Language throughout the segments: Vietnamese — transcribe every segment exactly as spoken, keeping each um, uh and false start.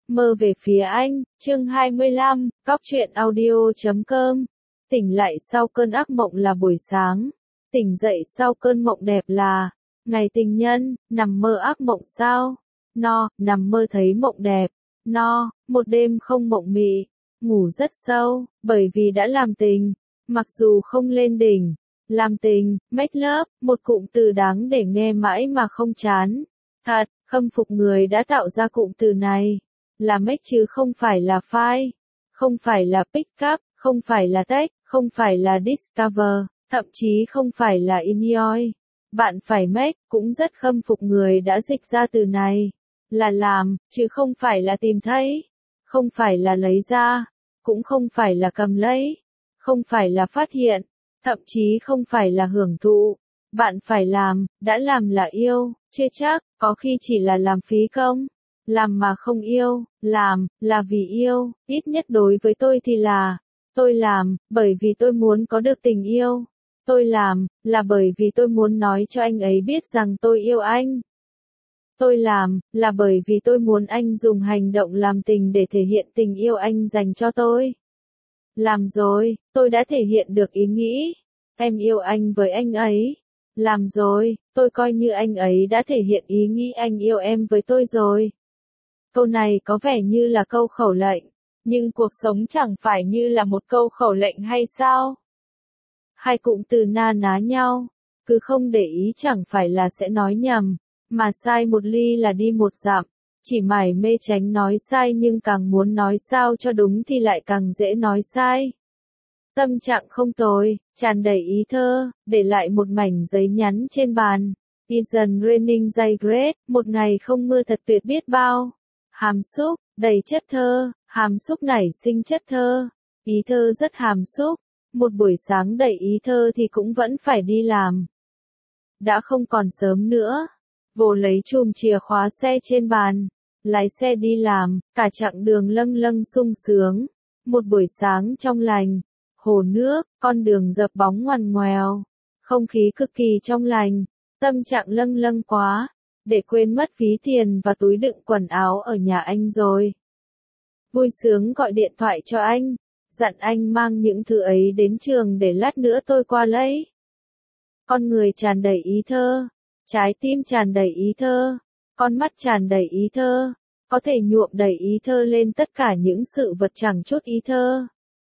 Mơ về phía anh, chương hai mươi lăm, cóc truyện audio chấm com. Tỉnh lại sau cơn ác mộng là buổi sáng. Tỉnh dậy sau cơn mộng đẹp là ngày tình nhân, nằm mơ ác mộng sao? No, nằm mơ thấy mộng đẹp. No, một đêm không mộng mị, ngủ rất sâu, bởi vì đã làm tình, mặc dù không lên đỉnh. Làm tình, make love, một cụm từ đáng để nghe mãi mà không chán. Thật, khâm phục người đã tạo ra cụm từ này. Là make chứ không phải là file, không phải là pick up, không phải là text, không phải là discover, thậm chí không phải là enjoy. Bạn phải make, cũng rất khâm phục người đã dịch ra từ này. Là làm, chứ không phải là tìm thấy, không phải là lấy ra, cũng không phải là cầm lấy, không phải là phát hiện, thậm chí không phải là hưởng thụ. Bạn phải làm, đã làm là yêu, chưa chắc, có khi chỉ là làm phí công. Làm mà không yêu, làm, là vì yêu, ít nhất đối với tôi thì là, tôi làm, bởi vì tôi muốn có được tình yêu. Tôi làm, là bởi vì tôi muốn nói cho anh ấy biết rằng tôi yêu anh. Tôi làm, là bởi vì tôi muốn anh dùng hành động làm tình để thể hiện tình yêu anh dành cho tôi. Làm rồi, tôi đã thể hiện được ý nghĩ, em yêu anh với anh ấy. Làm rồi, tôi coi như anh ấy đã thể hiện ý nghĩ anh yêu em với tôi rồi. Câu này có vẻ như là câu khẩu lệnh, nhưng cuộc sống chẳng phải như là một câu khẩu lệnh hay sao? Hai cụm từ na ná nhau, cứ không để ý chẳng phải là sẽ nói nhầm, mà sai một ly là đi một dặm, chỉ mải mê tránh nói sai nhưng càng muốn nói sao cho đúng thì lại càng dễ nói sai. Tâm trạng không tồi, tràn đầy ý thơ, để lại một mảnh giấy nhắn trên bàn. Isn't raining day great, một ngày không mưa thật tuyệt biết bao. Hàm xúc, đầy chất thơ, hàm xúc nảy sinh chất thơ. Ý thơ rất hàm xúc, một buổi sáng đầy ý thơ thì cũng vẫn phải đi làm. Đã không còn sớm nữa. Vô lấy chùm chìa khóa xe trên bàn, lái xe đi làm, cả chặng đường lâng lâng sung sướng. Một buổi sáng trong lành, hồ nước, con đường dợp bóng ngoằn ngoèo, không khí cực kỳ trong lành, tâm trạng lâng lâng quá, để quên mất ví tiền và túi đựng quần áo ở nhà anh rồi. Vui sướng gọi điện thoại cho anh, dặn anh mang những thứ ấy đến trường để lát nữa tôi qua lấy. Con người tràn đầy ý thơ, trái tim tràn đầy ý thơ, con mắt tràn đầy ý thơ, có thể nhuộm đầy ý thơ lên tất cả những sự vật chẳng chút ý thơ.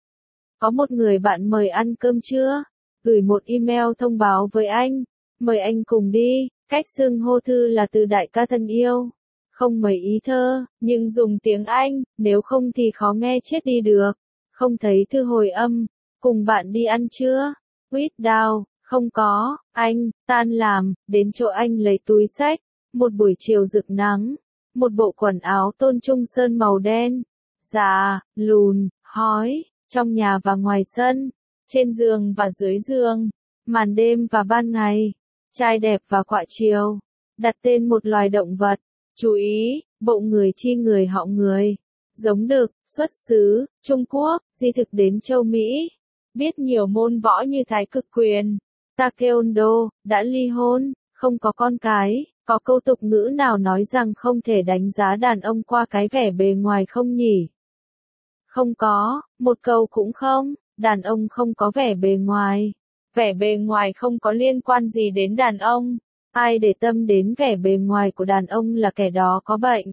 Có một người bạn mời ăn cơm trưa, gửi một email thông báo với anh, mời anh cùng đi, cách xưng hô thư là từ đại ca thân yêu. Không mấy ý thơ, nhưng dùng tiếng Anh, nếu không thì khó nghe chết đi được. Không thấy thư hồi âm, cùng bạn đi ăn trưa, quýt đào, không có, anh, tan làm, đến chỗ anh lấy túi xách, một buổi chiều rực nắng, một bộ quần áo tôn trung sơn màu đen, già, lùn, hói, trong nhà và ngoài sân, trên giường và dưới giường, màn đêm và ban ngày, trai đẹp và quạ chiều, đặt tên một loài động vật, chú ý, bộ người chi người họ người, giống đực, xuất xứ, Trung Quốc, di thực đến châu Mỹ, biết nhiều môn võ như thái cực quyền, taekwondo, đã ly hôn, không có con cái, có câu tục ngữ nào nói rằng không thể đánh giá đàn ông qua cái vẻ bề ngoài không nhỉ? Không có, một câu cũng không, đàn ông không có vẻ bề ngoài. Vẻ bề ngoài không có liên quan gì đến đàn ông. Ai để tâm đến vẻ bề ngoài của đàn ông là kẻ đó có bệnh.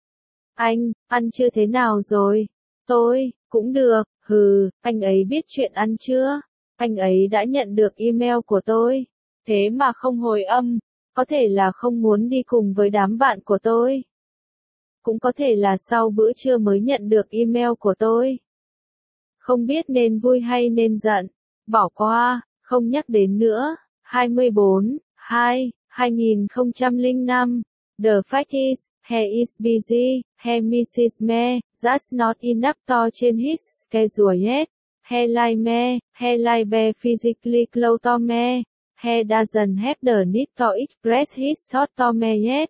Anh, ăn chưa thế nào rồi? Tôi, cũng được, hừ, anh ấy biết chuyện ăn chưa? Anh ấy đã nhận được email của tôi. Thế mà không hồi âm, có thể là không muốn đi cùng với đám bạn của tôi. Cũng có thể là sau bữa trưa mới nhận được email của tôi. Không biết nên vui hay nên giận. Bỏ qua, không nhắc đến nữa. hai mươi bốn, hai, hai nghìn không trăm lẻ năm. The fact is, he is busy, he misses me, that's not enough to change his schedule yet. He like me, he like be physically close to me. He doesn't have the need to express his thoughts to me yet.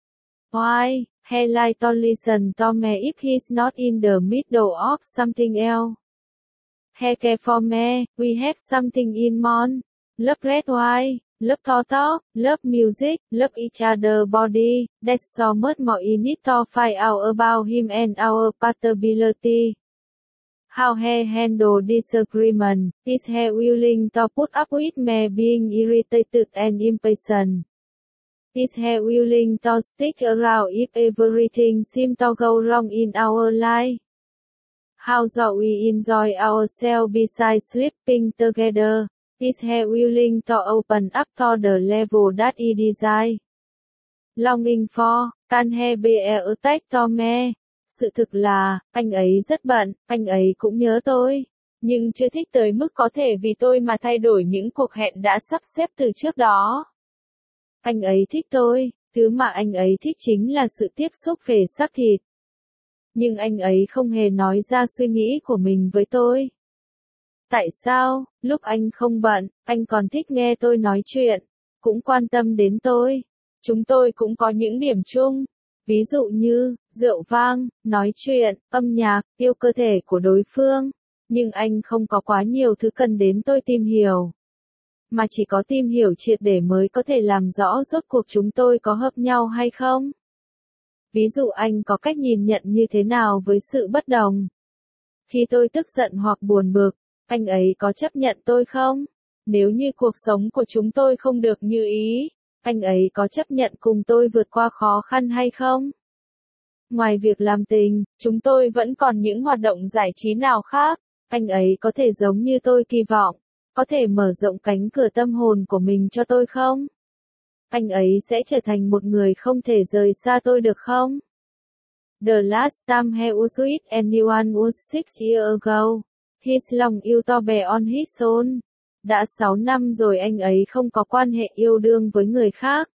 Why? He like to listen to me if he's not in the middle of something else. He care for me, we have something in common. Love red why, love to talk, love music, love each other body, there's so much more in it to find out about him and our compatibility. How he handle disagreement, is he willing to put up with me being irritated and impatient? Is he willing to stick around if everything seems to go wrong in our life? How do we enjoy ourselves besides sleeping together? Is he willing to open up to the level that he desires? Longing for, can he be attached to me? Sự thực là, anh ấy rất bận, anh ấy cũng nhớ tôi, nhưng chưa thích tới mức có thể vì tôi mà thay đổi những cuộc hẹn đã sắp xếp từ trước đó. Anh ấy thích tôi, thứ mà anh ấy thích chính là sự tiếp xúc về xác thịt. Nhưng anh ấy không hề nói ra suy nghĩ của mình với tôi. Tại sao, lúc anh không bận, anh còn thích nghe tôi nói chuyện, cũng quan tâm đến tôi? Chúng tôi cũng có những điểm chung. Ví dụ như, rượu vang, nói chuyện, âm nhạc, yêu cơ thể của đối phương. Nhưng anh không có quá nhiều thứ cần đến tôi tìm hiểu. Mà chỉ có tìm hiểu triệt để mới có thể làm rõ rốt cuộc chúng tôi có hợp nhau hay không. Ví dụ anh có cách nhìn nhận như thế nào với sự bất đồng. Khi tôi tức giận hoặc buồn bực, anh ấy có chấp nhận tôi không? Nếu như cuộc sống của chúng tôi không được như ý, anh ấy có chấp nhận cùng tôi vượt qua khó khăn hay không? Ngoài việc làm tình, chúng tôi vẫn còn những hoạt động giải trí nào khác, anh ấy có thể giống như tôi kỳ vọng, có thể mở rộng cánh cửa tâm hồn của mình cho tôi không? Anh ấy sẽ trở thành một người không thể rời xa tôi được không? The last time he was with anyone was six years ago. His long yêu to be on his own. Đã sáu năm rồi anh ấy không có quan hệ yêu đương với người khác.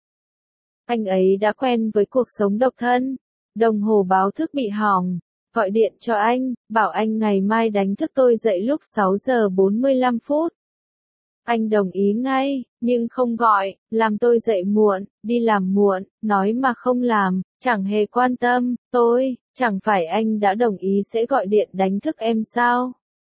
Anh ấy đã quen với cuộc sống độc thân. Đồng hồ báo thức bị hỏng. Gọi điện cho anh, bảo anh ngày mai đánh thức tôi dậy lúc sáu giờ bốn mươi lăm phút. Anh đồng ý ngay, nhưng không gọi, làm tôi dậy muộn, đi làm muộn, nói mà không làm, chẳng hề quan tâm, tôi, chẳng phải anh đã đồng ý sẽ gọi điện đánh thức em sao?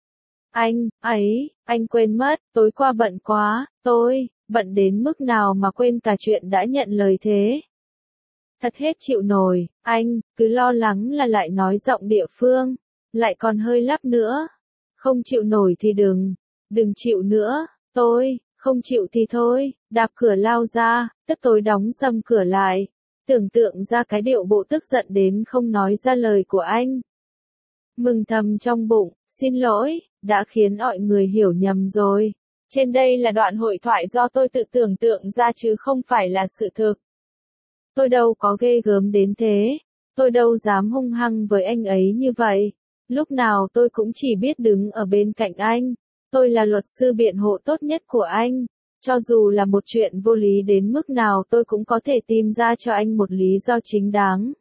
Anh, ấy, anh quên mất, tối qua bận quá, tôi, bận đến mức nào mà quên cả chuyện đã nhận lời thế. Thật hết chịu nổi, anh, cứ lo lắng là lại nói giọng địa phương, lại còn hơi lắp nữa. Không chịu nổi thì đừng, đừng chịu nữa, tôi, không chịu thì thôi, đạp cửa lao ra, tức tối đóng sầm cửa lại. Tưởng tượng ra cái điệu bộ tức giận đến không nói ra lời của anh. Mừng thầm trong bụng, xin lỗi, đã khiến mọi người hiểu nhầm rồi. Trên đây là đoạn hội thoại do tôi tự tưởng tượng ra chứ không phải là sự thực. Tôi đâu có ghê gớm đến thế. Tôi đâu dám hung hăng với anh ấy như vậy. Lúc nào tôi cũng chỉ biết đứng ở bên cạnh anh. Tôi là luật sư biện hộ tốt nhất của anh. Cho dù là một chuyện vô lý đến mức nào tôi cũng có thể tìm ra cho anh một lý do chính đáng.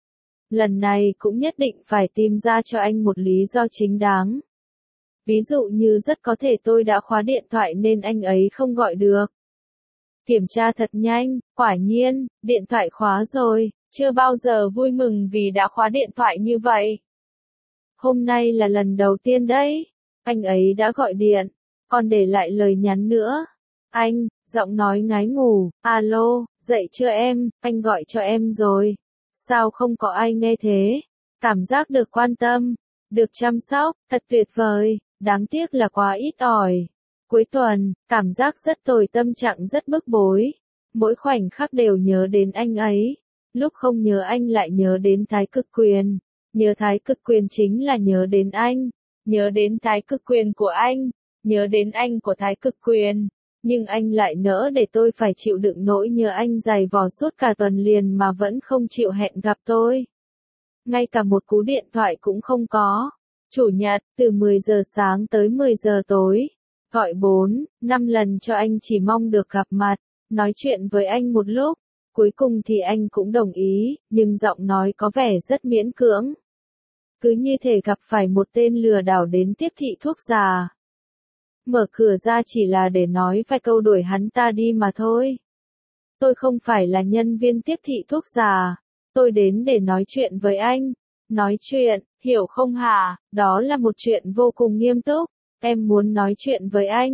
Lần này cũng nhất định phải tìm ra cho anh một lý do chính đáng. Ví dụ như rất có thể tôi đã khóa điện thoại nên anh ấy không gọi được. Kiểm tra thật nhanh, quả nhiên, điện thoại khóa rồi, chưa bao giờ vui mừng vì đã khóa điện thoại như vậy. Hôm nay là lần đầu tiên đấy, anh ấy đã gọi điện, còn để lại lời nhắn nữa. Anh, giọng nói ngái ngủ, alo, dậy chưa em, anh gọi cho em rồi. Sao không có ai nghe thế? Cảm giác được quan tâm, được chăm sóc, thật tuyệt vời, đáng tiếc là quá ít ỏi. Cuối tuần, cảm giác rất tồi tâm trạng rất bức bối. Mỗi khoảnh khắc đều nhớ đến anh ấy. Lúc không nhớ anh lại nhớ đến thái cực quyền. Nhớ thái cực quyền chính là nhớ đến anh. Nhớ đến thái cực quyền của anh. Nhớ đến anh của thái cực quyền. Nhưng anh lại nỡ để tôi phải chịu đựng nỗi nhớ anh dày vò suốt cả tuần liền mà vẫn không chịu hẹn gặp tôi. Ngay cả một cú điện thoại cũng không có. Chủ nhật, từ mười giờ sáng tới mười giờ tối. Gọi bốn, năm lần cho anh chỉ mong được gặp mặt, nói chuyện với anh một lúc. Cuối cùng thì anh cũng đồng ý, nhưng giọng nói có vẻ rất miễn cưỡng. Cứ như thể gặp phải một tên lừa đảo đến tiếp thị thuốc già. Mở cửa ra chỉ là để nói vài câu đuổi hắn ta đi mà thôi. Tôi không phải là nhân viên tiếp thị thuốc già. Tôi đến để nói chuyện với anh. Nói chuyện, hiểu không hả? Đó là một chuyện vô cùng nghiêm túc. Em muốn nói chuyện với anh.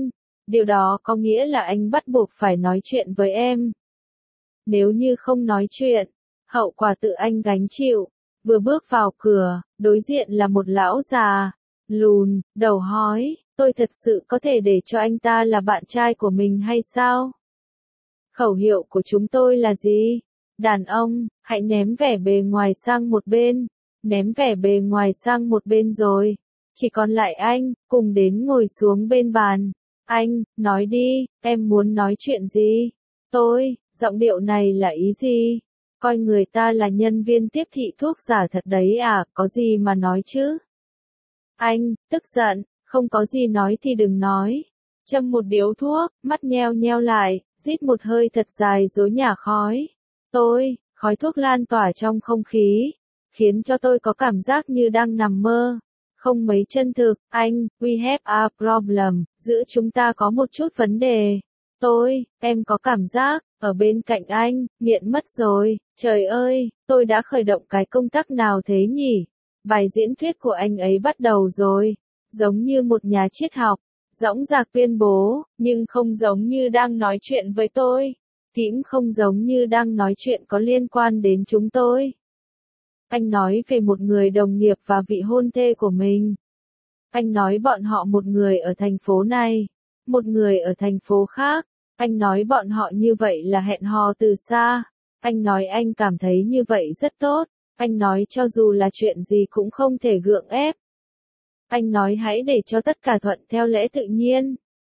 Điều đó có nghĩa là anh bắt buộc phải nói chuyện với em. Nếu như không nói chuyện, hậu quả tự anh gánh chịu. Vừa bước vào cửa, đối diện là một lão già, lùn, đầu hói, tôi thật sự có thể để cho anh ta là bạn trai của mình hay sao? Khẩu hiệu của chúng tôi là gì? Đàn ông, hãy ném vẻ bề ngoài sang một bên. Ném vẻ bề ngoài sang một bên rồi. Chỉ còn lại anh, cùng đến ngồi xuống bên bàn. Anh, nói đi, em muốn nói chuyện gì? Tôi, giọng điệu này là ý gì? Coi người ta là nhân viên tiếp thị thuốc giả thật đấy à, có gì mà nói chứ? Anh, tức giận, không có gì nói thì đừng nói. Châm một điếu thuốc, mắt nheo nheo lại, rít một hơi thật dài rồi nhả khói. Tôi, khói thuốc lan tỏa trong không khí, khiến cho tôi có cảm giác như đang nằm mơ. Không mấy chân thực, anh, we have a problem, giữa chúng ta có một chút vấn đề. Tôi, em có cảm giác, ở bên cạnh anh, nghiện mất rồi, trời ơi, tôi đã khởi động cái công tắc nào thế nhỉ? Bài diễn thuyết của anh ấy bắt đầu rồi, giống như một nhà triết học, dõng dạc tuyên bố, nhưng không giống như đang nói chuyện với tôi, cũng không giống như đang nói chuyện có liên quan đến chúng tôi. Anh nói về một người đồng nghiệp và vị hôn thê của mình. Anh nói bọn họ một người ở thành phố này, một người ở thành phố khác. Anh nói bọn họ như vậy là hẹn hò từ xa. Anh nói anh cảm thấy như vậy rất tốt. Anh nói cho dù là chuyện gì cũng không thể gượng ép. Anh nói hãy để cho tất cả thuận theo lẽ tự nhiên.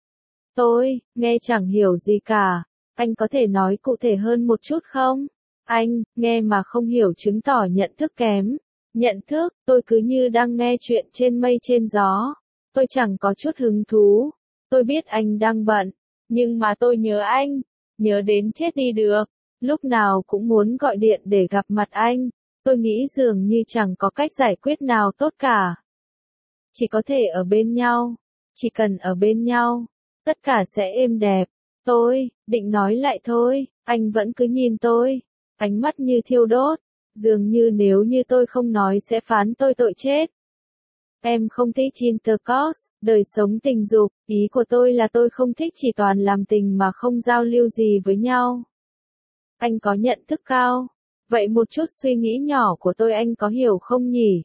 Tôi, nghe chẳng hiểu gì cả. Anh có thể nói cụ thể hơn một chút không? Anh, nghe mà không hiểu chứng tỏ nhận thức kém. Nhận thức, tôi cứ như đang nghe chuyện trên mây trên gió. Tôi chẳng có chút hứng thú. Tôi biết anh đang bận. Nhưng mà tôi nhớ anh. Nhớ đến chết đi được. Lúc nào cũng muốn gọi điện để gặp mặt anh. Tôi nghĩ dường như chẳng có cách giải quyết nào tốt cả. Chỉ có thể ở bên nhau. Chỉ cần ở bên nhau. Tất cả sẽ êm đẹp. Tôi, định nói lại thôi. Anh vẫn cứ nhìn tôi. Ánh mắt như thiêu đốt. Dường như nếu như tôi không nói sẽ phán tôi tội chết. Em không thích intercourse, đời sống tình dục, ý của tôi là tôi không thích chỉ toàn làm tình mà không giao lưu gì với nhau. Anh có nhận thức cao. Vậy một chút suy nghĩ nhỏ của tôi anh có hiểu không nhỉ?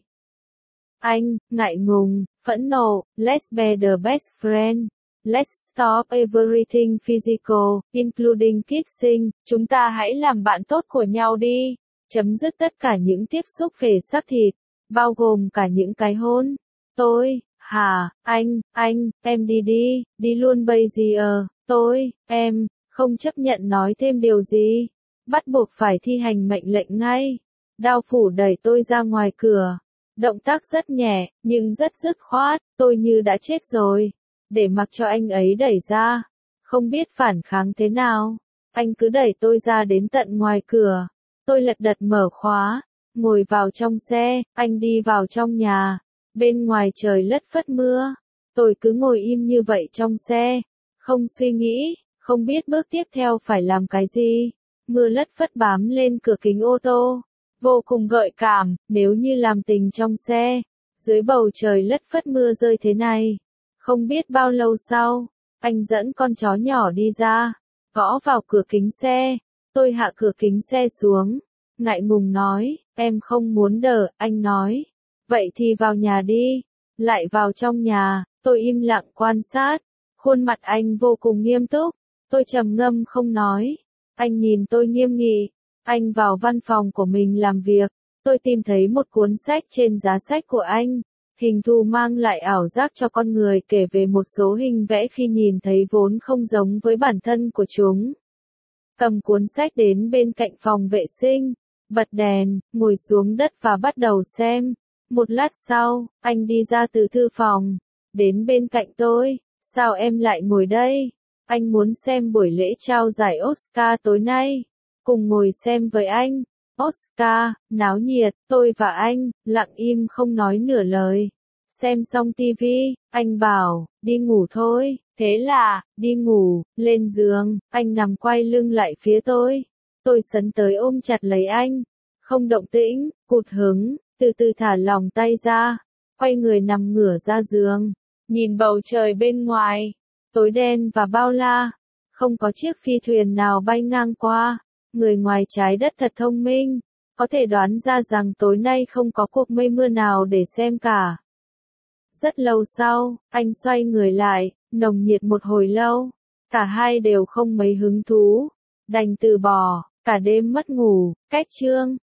Anh, ngại ngùng, phẫn nộ, let's be the best friend. Let's stop everything physical, including kissing. Chúng ta hãy làm bạn tốt của nhau đi. Chấm dứt tất cả những tiếp xúc về xác thịt, bao gồm cả những cái hôn. Tôi, hả, anh, anh, em đi đi, đi luôn bây giờ. Tôi, em, không chấp nhận nói thêm điều gì. Bắt buộc phải thi hành mệnh lệnh ngay. Đao phủ đẩy tôi ra ngoài cửa. Động tác rất nhẹ, nhưng rất dứt khoát, tôi như đã chết rồi. Để mặc cho anh ấy đẩy ra. Không biết phản kháng thế nào. Anh cứ đẩy tôi ra đến tận ngoài cửa. Tôi lật đật mở khóa, ngồi vào trong xe, anh đi vào trong nhà. Bên ngoài trời lất phất mưa. Tôi cứ ngồi im như vậy trong xe. Không suy nghĩ, không biết bước tiếp theo phải làm cái gì. Mưa lất phất bám lên cửa kính ô tô. Vô cùng gợi cảm, nếu như làm tình trong xe. Dưới bầu trời lất phất mưa rơi thế này. Không biết bao lâu sau, anh dẫn con chó nhỏ đi ra. Gõ vào cửa kính xe. Tôi hạ cửa kính xe xuống. Ngại ngùng nói, em không muốn đờ, anh nói. Vậy thì vào nhà đi. Lại vào trong nhà, tôi im lặng quan sát. Khuôn mặt anh vô cùng nghiêm túc. Tôi trầm ngâm không nói. Anh nhìn tôi nghiêm nghị. Anh vào văn phòng của mình làm việc. Tôi tìm thấy một cuốn sách trên giá sách của anh. Hình thù mang lại ảo giác cho con người kể về một số hình vẽ khi nhìn thấy vốn không giống với bản thân của chúng. Cầm cuốn sách đến bên cạnh phòng vệ sinh, bật đèn, ngồi xuống đất và bắt đầu xem. Một lát sau, anh đi ra từ thư phòng, đến bên cạnh tôi. Sao em lại ngồi đây? Anh muốn xem buổi lễ trao giải Oscar tối nay. Cùng ngồi xem với anh. Oscar, náo nhiệt, tôi và anh, lặng im không nói nửa lời. Xem xong tivi, anh bảo, đi ngủ thôi. Thế là, đi ngủ, lên giường, anh nằm quay lưng lại phía tôi. Tôi sấn tới ôm chặt lấy anh. Không động tĩnh, cụt hứng, từ từ thả lỏng tay ra. Quay người nằm ngửa ra giường. Nhìn bầu trời bên ngoài. tối đen và bao la, không có chiếc phi thuyền nào bay ngang qua. Người ngoài trái đất thật thông minh, có thể đoán ra rằng tối nay không có cuộc mây mưa nào để xem cả. Rất lâu sau, anh xoay người lại, nồng nhiệt một hồi lâu. Cả hai đều không mấy hứng thú, đành từ bỏ, cả đêm mất ngủ. Cách chương